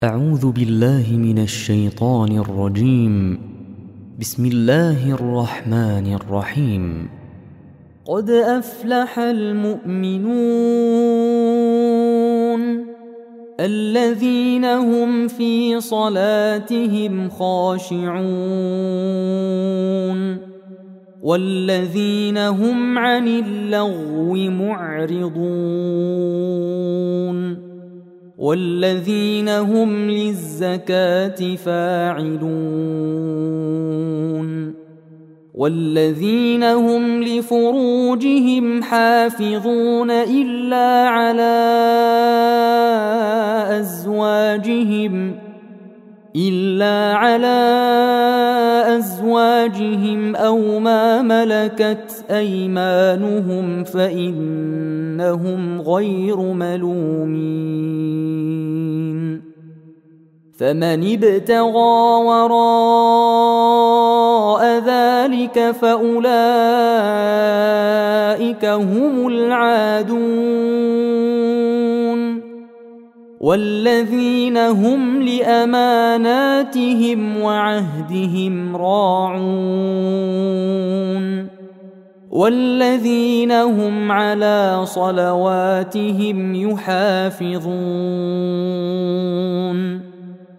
أعوذ بالله من الشيطان الرجيم. بسم الله الرحمن الرحيم. قد أفلح المؤمنون الذين هم في صلاتهم خاشعون والذين هم عن اللغو معرضون والذين هم للزكاة فاعلون والذين هم لفروجهم حافظون إلا على أزواجهم أو ما ملكت أيمانهم فإنهم غير ملومين. فمن ابتغى وراء ذلك فأولئك هم العادون والذين هم لأماناتهم وعهدهم راعون والذين هم على صلواتهم يحافظون.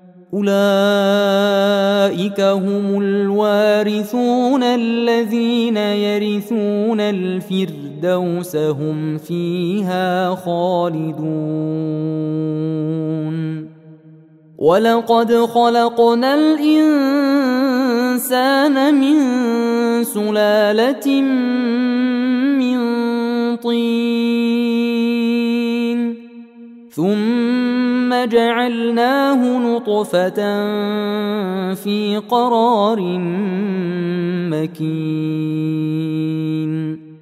أولئك هم الوارثون الذين يرثون الفردوس هم فيها خالدون. ولقد خلقنا الإنسان من سلالة من طين ثم جعلناه نطفة في قرار مكين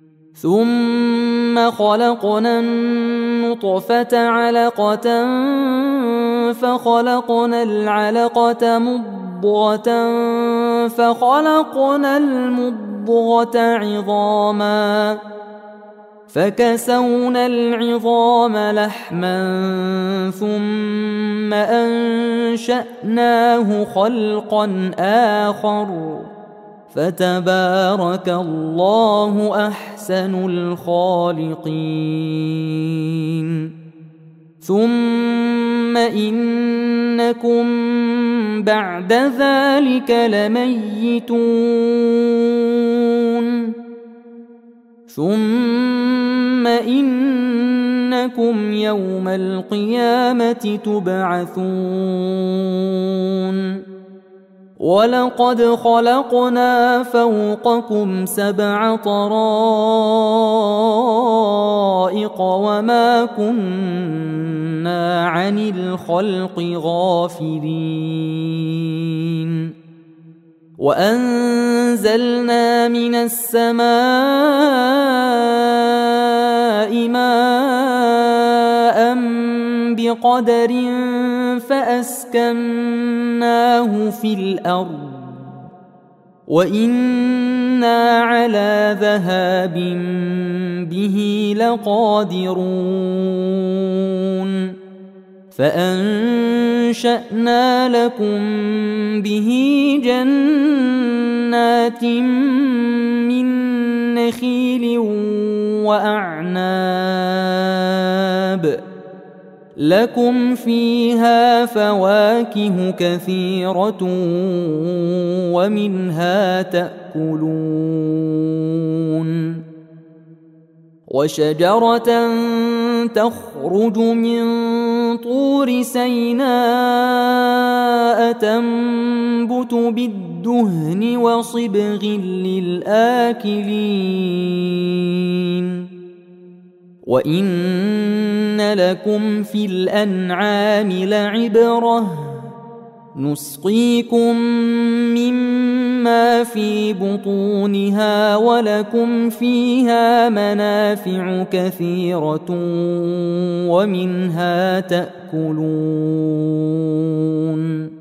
ثم خلقنا النطفة علقة فخلقنا العلقة مضغة فخلقنا المضغة عظاما فكسونا العظام لحما ثم أنشأناه خلقا آخر فتبارك الله أحسن الخالقين. ثم إنكم بعد ذلك لميتون ثم إنكم يوم القيامة تبعثون. ولقد خلقنا فوقكم 7 طرائق وما كنا عن الخلق غافلين. وأنزلنا من السماء ماء بقدر فأسكناه في الأرض وإنا على ذهاب به لقادرون. فأنشأنا لكم به جنات من نخيل وأعناب لكم فيها فواكه كثيرة ومنها تأكلون. وشجرة تخرج من طور سيناء تنبت بالدهن وصبغ للآكلين. وإن لكم في الأنعام لعبرة نسقيكم مما في بطونها ولكم فيها منافع كثيرة ومنها تأكلون.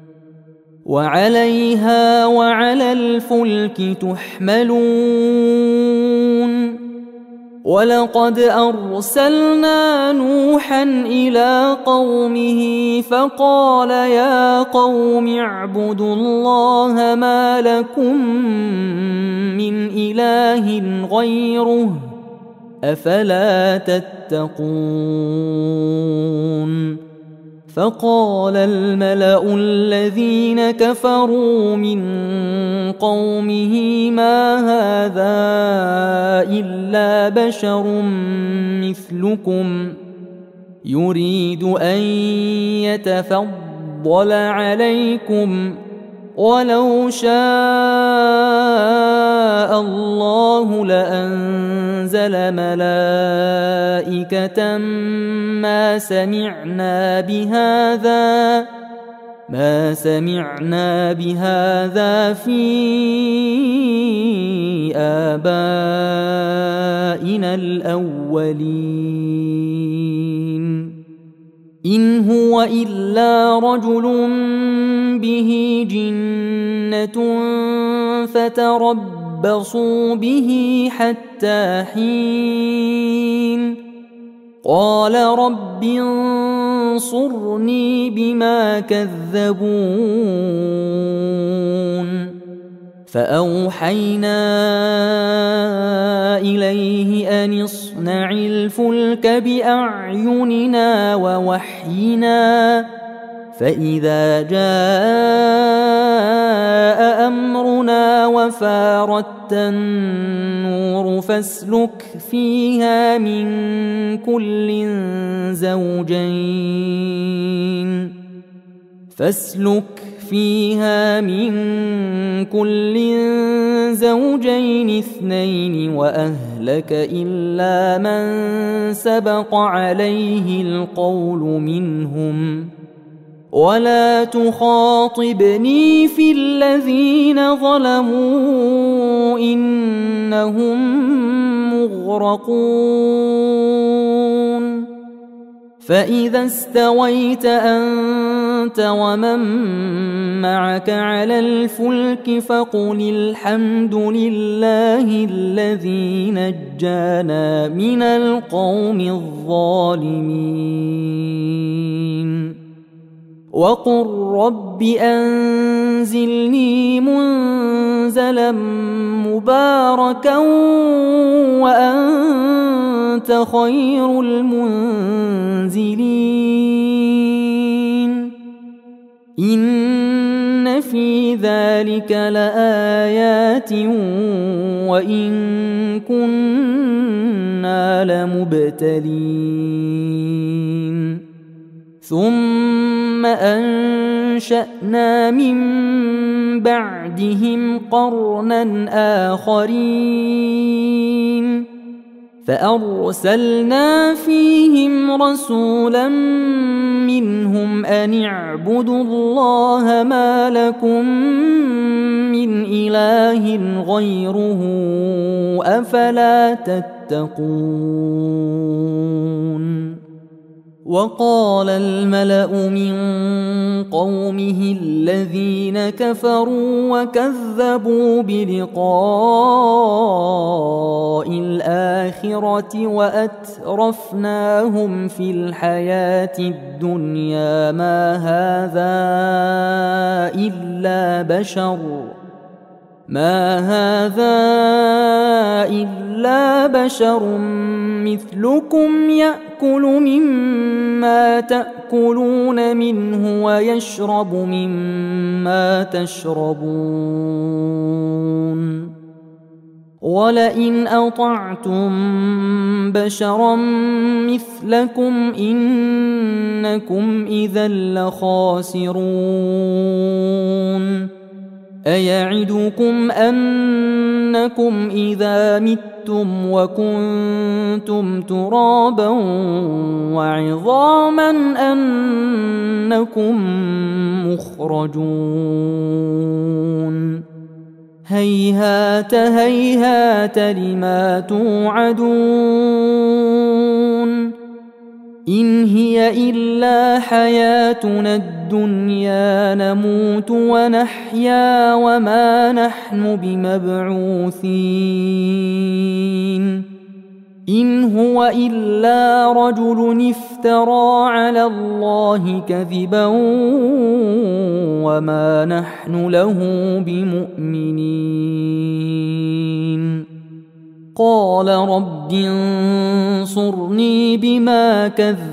وعليها وعلى الفلك تحملون. ولقد أرسلنا نوحا إلى قومه فقال يا قوم اعبدوا الله ما لكم من إله غيره أفلا تتقون فقال الملأ الذين كفروا من قومه ما هذا إلا بشر مثلكم يريد أن يتفضل عليكم ولو شاء الله لأنزل ملائكة ما سمعنا بهذا في آبائنا الأولين إن هو إلا رجل به جنة فتربصوا به حتى حين قال رب انصرني بما كذبون فأوحينا إليه أن اصنع الفلك بأعيننا ووحينا فإذا جاء أمرنا وفارت النور فاسلك فيها من كل زوجين اثنين وأهلك إلا من سبق عليه القول منهم ولا تخاطبني في الذين ظلموا إنهم مغرقون فإذا استويت أنت ومن معك على الفلك فقل الحمد لله الذي نجانا من القوم الظالمين وقل رب أنزلني منزلا مباركا وأنت خير المنزلين إن في ذلك لآيات وإن كنا لمبتلين ثم أنشأنا من بعدهم قرنا آخرين فأرسلنا فيهم رسولا منهم أن اعبدوا الله ما لكم من إله غيره أفلا تتقون وقال الملأ من قومه الذين كفروا وكذبوا بلقاء الآخرة وأترفناهم في الحياة الدنيا ما هذا إلا بشر مثلكم يأكل مما تأكلون منه ويشرب مما تشربون ولئن أطعتم بشرا مثلكم إنكم إذا لخاسرون أيعدكم أنكم إذا متم وكنتم ترابا وعظاما أنكم مخرجون هيهات هيهات لما توعدون إن هي إلا حياتنا الدنيا نموت ونحيا وما نحن بمبعوثين إن هو إلا رجل افترى على الله كذبا وما نحن له بمؤمنين قال رب انصرني بما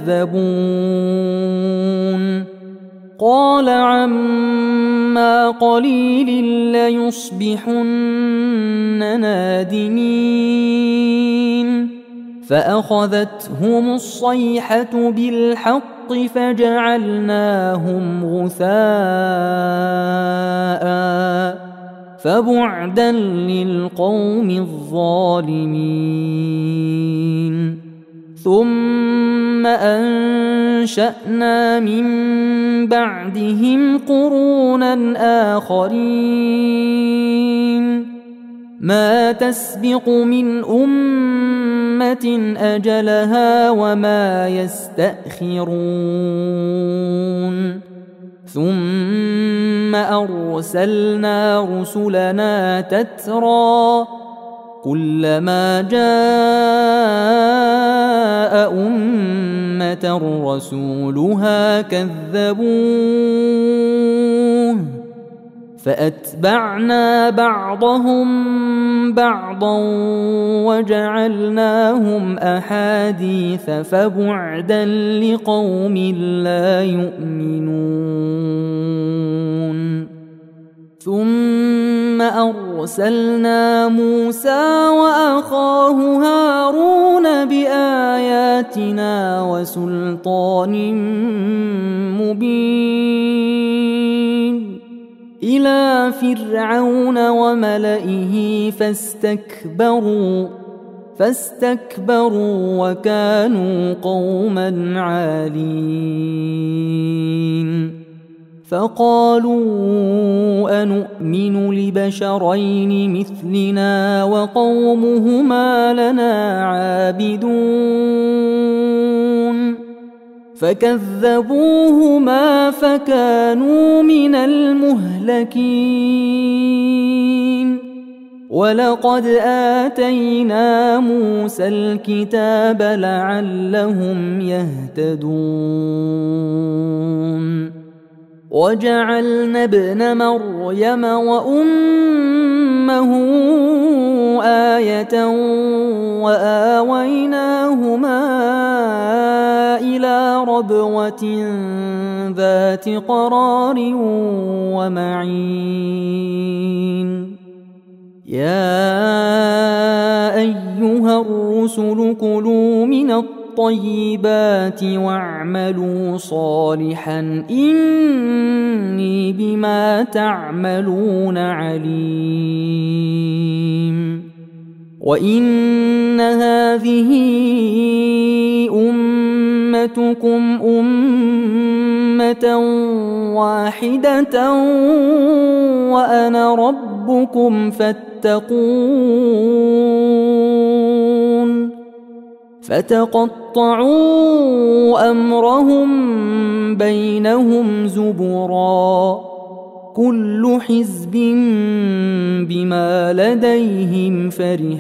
كذبون قال عما قليل ليصبحن نادمين فأخذتهم الصيحة بالحق فجعلناهم غثاء فبعدا للقوم الظالمين ثم أنشأنا من بعدهم قرونا آخرين ما تسبق من أمة أجلها وما يستأخرون ثم أرسلنا رسلنا تترى كلما جاء أمة رسولها كذبوه فأتبعنا بعضهم بعضا وجعلناهم أحاديث فبعدا لقوم لا يؤمنون ثم أرسلنا موسى وأخاه هارون بآياتنا وسلطان مبين إلى فرعون وملئه فاستكبروا وكانوا قوما عالين فقالوا أنؤمن لبشرين مثلنا وقومهما لنا عابدون فكذبوهما فكانوا من المهلكين ولقد آتينا موسى الكتاب لعلهم يهتدون وجعلنا ابن مريم وأمه آية وآويناهما إلى ربوة ذات قرار ومعين يا أيها الرسل كلوا من الطيبات واعملوا صالحا إني بما تعملون عليم وإن هذه أمتكم أمة واحدة وأنا ربكم فاتقون فتقطعوا أمرهم بينهم زبرا كل حزب بما لديهم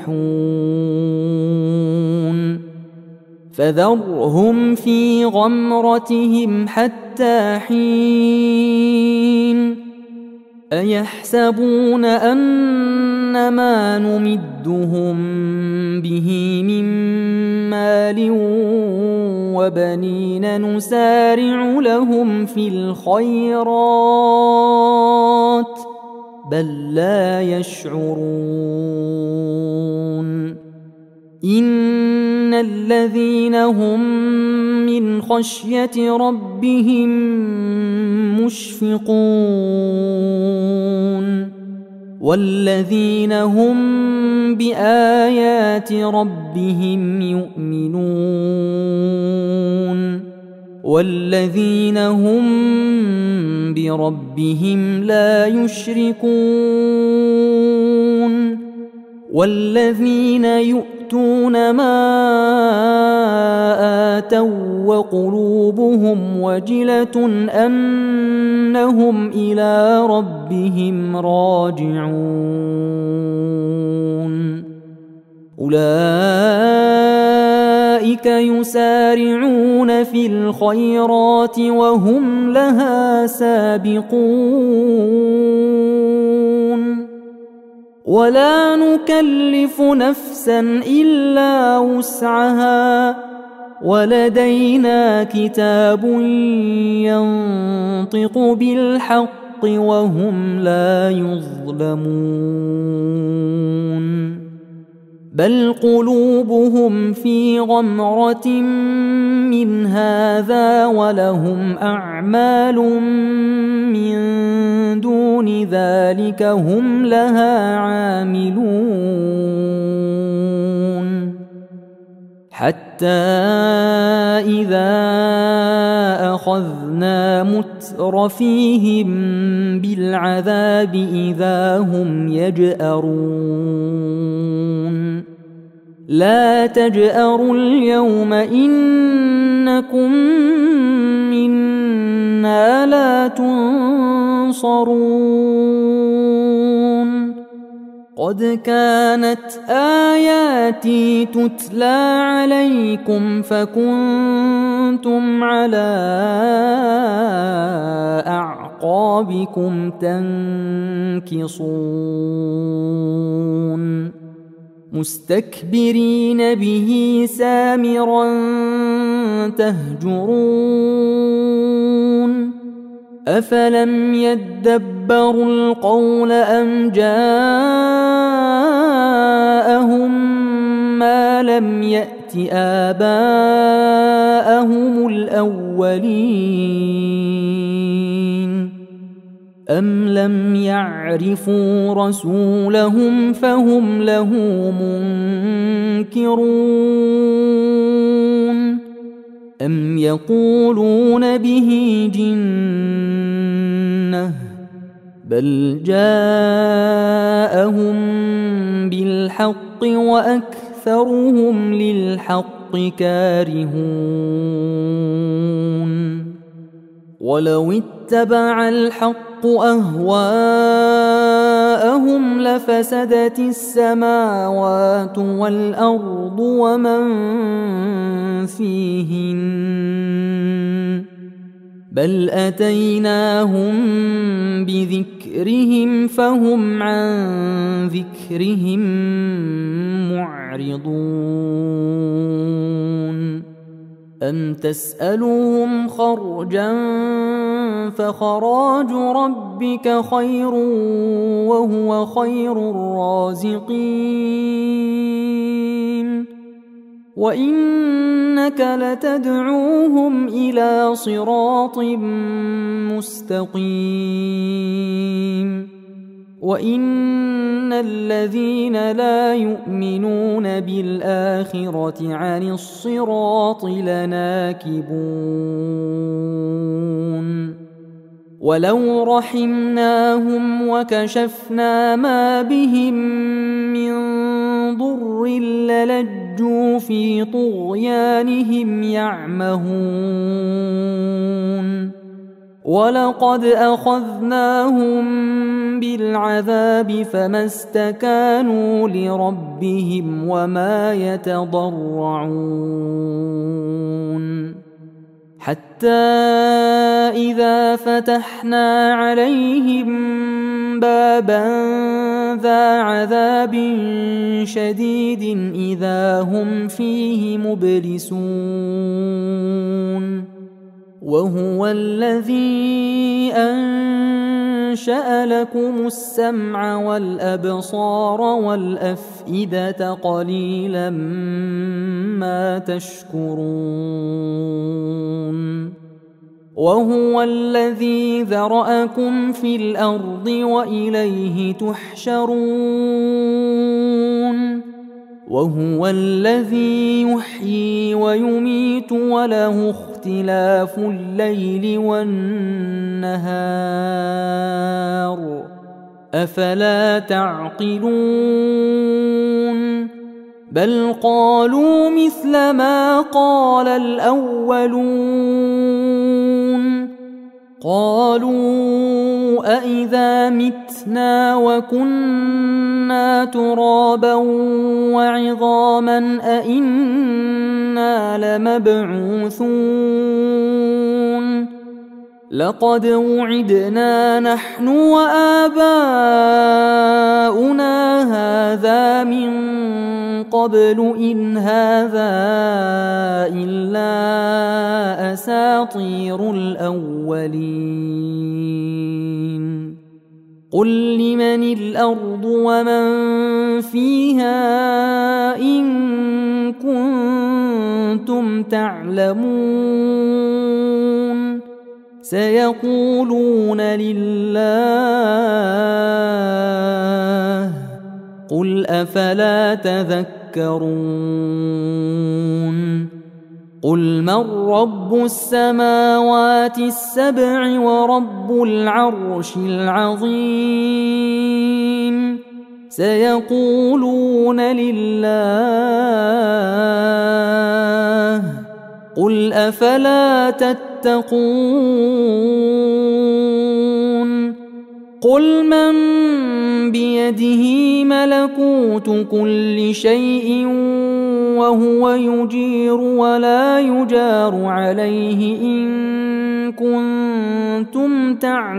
فرحون فذرهم في غمرتهم حتى حين أيحسبون أن ما نمدهم به من مال وبنين نسارع لهم في الخيرات بل لا يشعرون إن الذين هم من خشية ربهم مشفقون والذين هم بآيات ربهم يؤمنون والذين هم بربهم لا يشركون والذين يؤتون ما آتوا وقلوبهم وجلة أنهم إلى ربهم راجعون أولئك يسارعون في الخيرات وهم لها سابقون ولا نكلف نفسا إلا وسعها ولدينا كتاب ينطق بالحق وهم لا يظلمون بل قلوبهم في غمرة من هذا ولهم أعمال من دون ذلك هم لها عاملون حتى إذا أخذنا مترفيهم بالعذاب إذا هم يجأرون لا تجأروا اليوم إنكم منا لا تنصرون قد كانت آياتي تتلى عليكم فكنتم على أعقابكم تنكصون مستكبرين به سامرا تهجرون أفلم يدبروا القول أم جاءهم ما لم يأت آباءهم الأولين أم لم يعرفوا رسولهم فهم له منكرون أم يقولون به جنة بل جاءهم بالحق وأكثرهم للحق كارهون ولو اتبع الحق أهواءهم لفسدت السماوات والأرض ومن فيهن بل أتيناهم بذكرهم فهم عن ذكرهم معرضون أم تسألهم خرجا فخراج ربك خير وهو خير الرازقين وإنك لتدعوهم إلى صراط مستقيم وإن الذين لا يؤمنون بالآخرة عن الصراط لناكبون ولو رحمناهم وكشفنا ما بهم من ضر للجوا في طغيانهم يعمهون ولقد أخذناهم بالعذاب فما استكانوا لربهم وما يتضرعون حتى إذا فتحنا عليهم بابا ذا عذاب شديد إذا هم فيه مبلسون وهو الذي أنشأ لكم السمع والأبصار والأفئدة قليلا ما تشكرون وهو الذي ذرأكم في الأرض وإليه تحشرون وهو الذي يحيي ويميت وله اختلاف الليل والنهار أفلا تعقلون بل قالوا مثل ما قال الأولون قالوا أإذا متنا وكنا ترابا وعظاما أإنا لمبعوثون لقد وعدنا نحن وآباؤنا هذا من قبل إن هذا إلا أساطير الأولين قل لمن الأرض ومن فيها إن كنتم تعلمون سيقولون لله قل أفلا تذكرون قل من رب السماوات السبع ورب العرش العظيم سيقولون لله قل أفلا تتقون قل من بيده ملكوت كل شيء وهو يجير ولا يجار عليه إن كنتم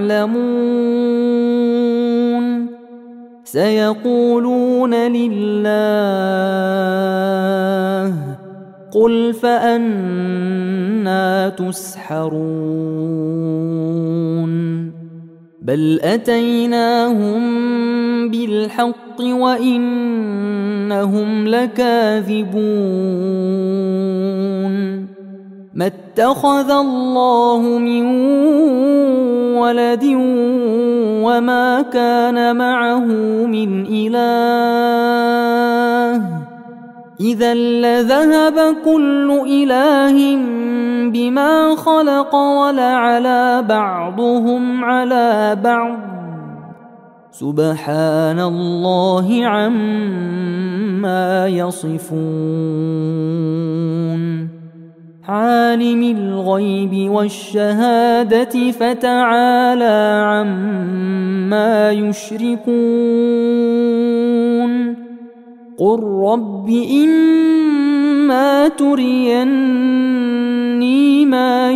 تعلمون سيقولون لله قل فأنى تسحرون بل أتيناهم بالحق وإنهم لكاذبون ما اتخذ الله من ولد وما كان معه من إله إذا لذهب كل إله بما خلق ولعلى بعضهم على بعض سبحان الله عما يصفون عالم الغيب والشهادة فتعالى عما يشركون قل رب إما تريني ما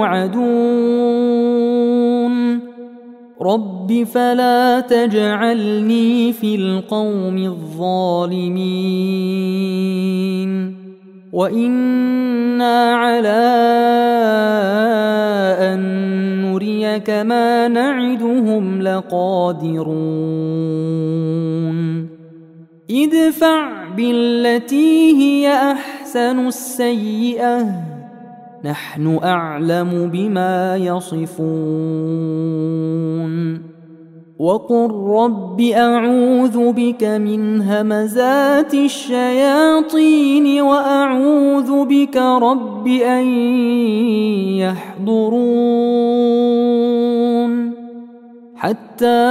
يوعدون رب فلا تجعلني في القوم الظالمين وإنا على أن نريك ما نعدهم لقادرون ادفع بالتي هي أحسن السيئة نحن أعلم بما يصفون وقل رب أعوذ بك من همزات الشياطين وأعوذ بك رب أن يحضرون حتى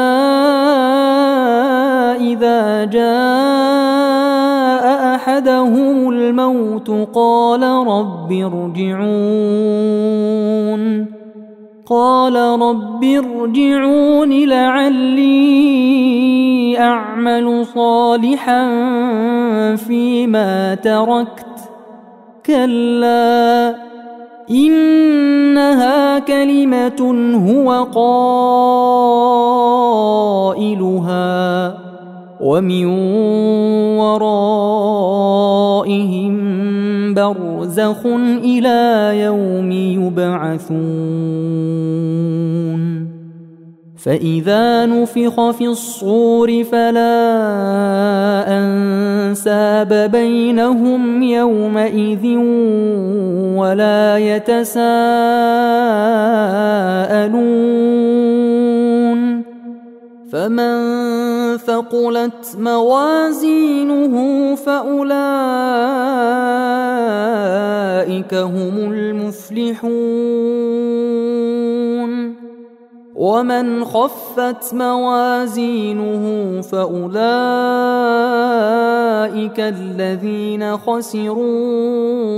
إذا جاء أحدهم الموت قال رب ارجعون لعلي أعمل صالحا فيما تركت كلا إنها كلمة هو قائلها ومن ورائهم برزخ إلى يوم يبعثون فإذا نفخ في الصور فلا أنساب بينهم يومئذ ولا يتساءلون فمن ثقلت موازينه فأولئك هم المفلحون ومن خفت موازينه فأولئك الذين خسروا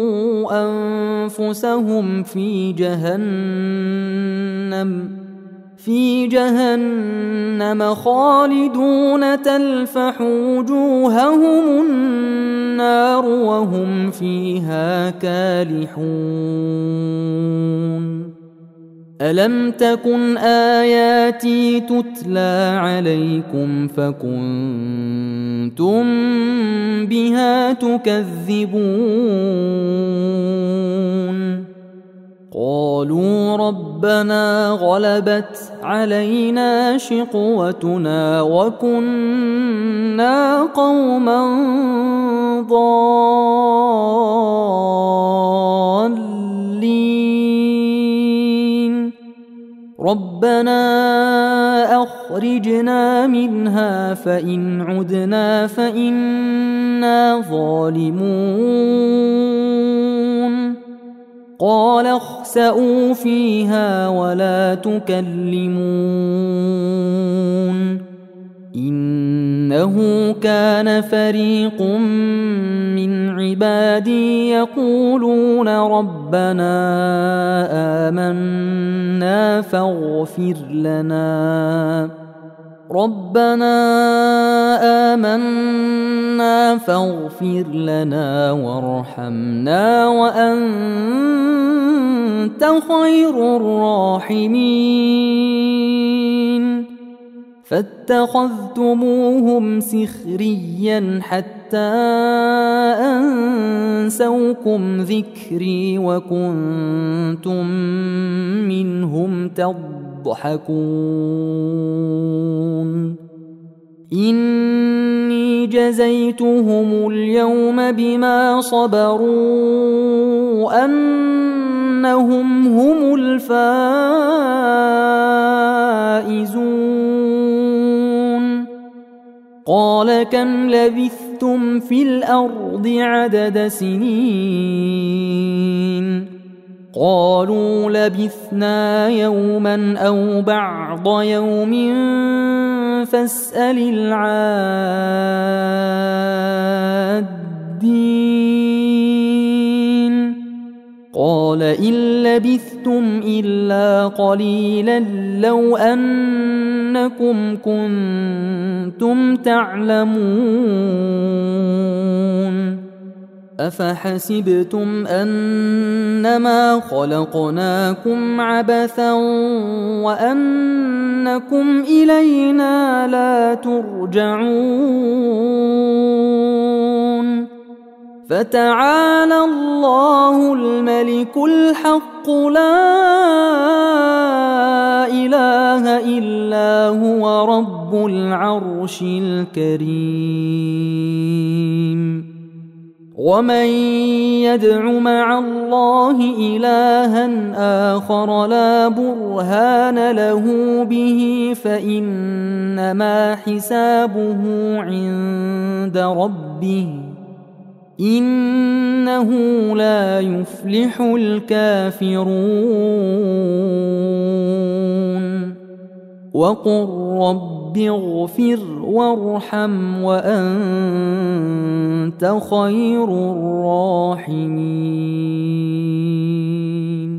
أنفسهم في جهنم في جهنم خالدون تلفح وجوههم النار وهم فيها كالحون ألم تكن آياتي تتلى عليكم فكنتم بها تكذبون قالوا ربنا غلبت علينا شقوتنا وكنا قوما ضالين ربنا أخرجنا منها فإن عدنا فإنا ظالمون قال اخسئوا فيها ولا تكلمون إنه كان فريق من عبادي يقولون ربنا آمنا فاغفر لنا وارحمنا وأنت خير الراحمين فاتخذتموهم سخريا حتى أنسوكم ذكري وكنتم منهم تضحكون إني جزيتهم اليوم بما صبروا أنهم هم الفائزون قال كم لبثتم في الأرض عدد سنين قالوا لبثنا يوما أو بعض يوم فاسأل العادين قال إن لبثتم إلا قليلا لو أنكم كنتم تعلمون أفحسبتم أنما خلقناكم عبثا وأنكم إلينا لا ترجعون فتعالى الله الملك الحق لا إله إلا هو رب العرش الكريم ومن يدع مع الله إلها آخر لا برهان له به فإنما حسابه عند ربه إنه لا يفلح الكافرون وقل رب اغفر وارحم وأنت خير الراحمين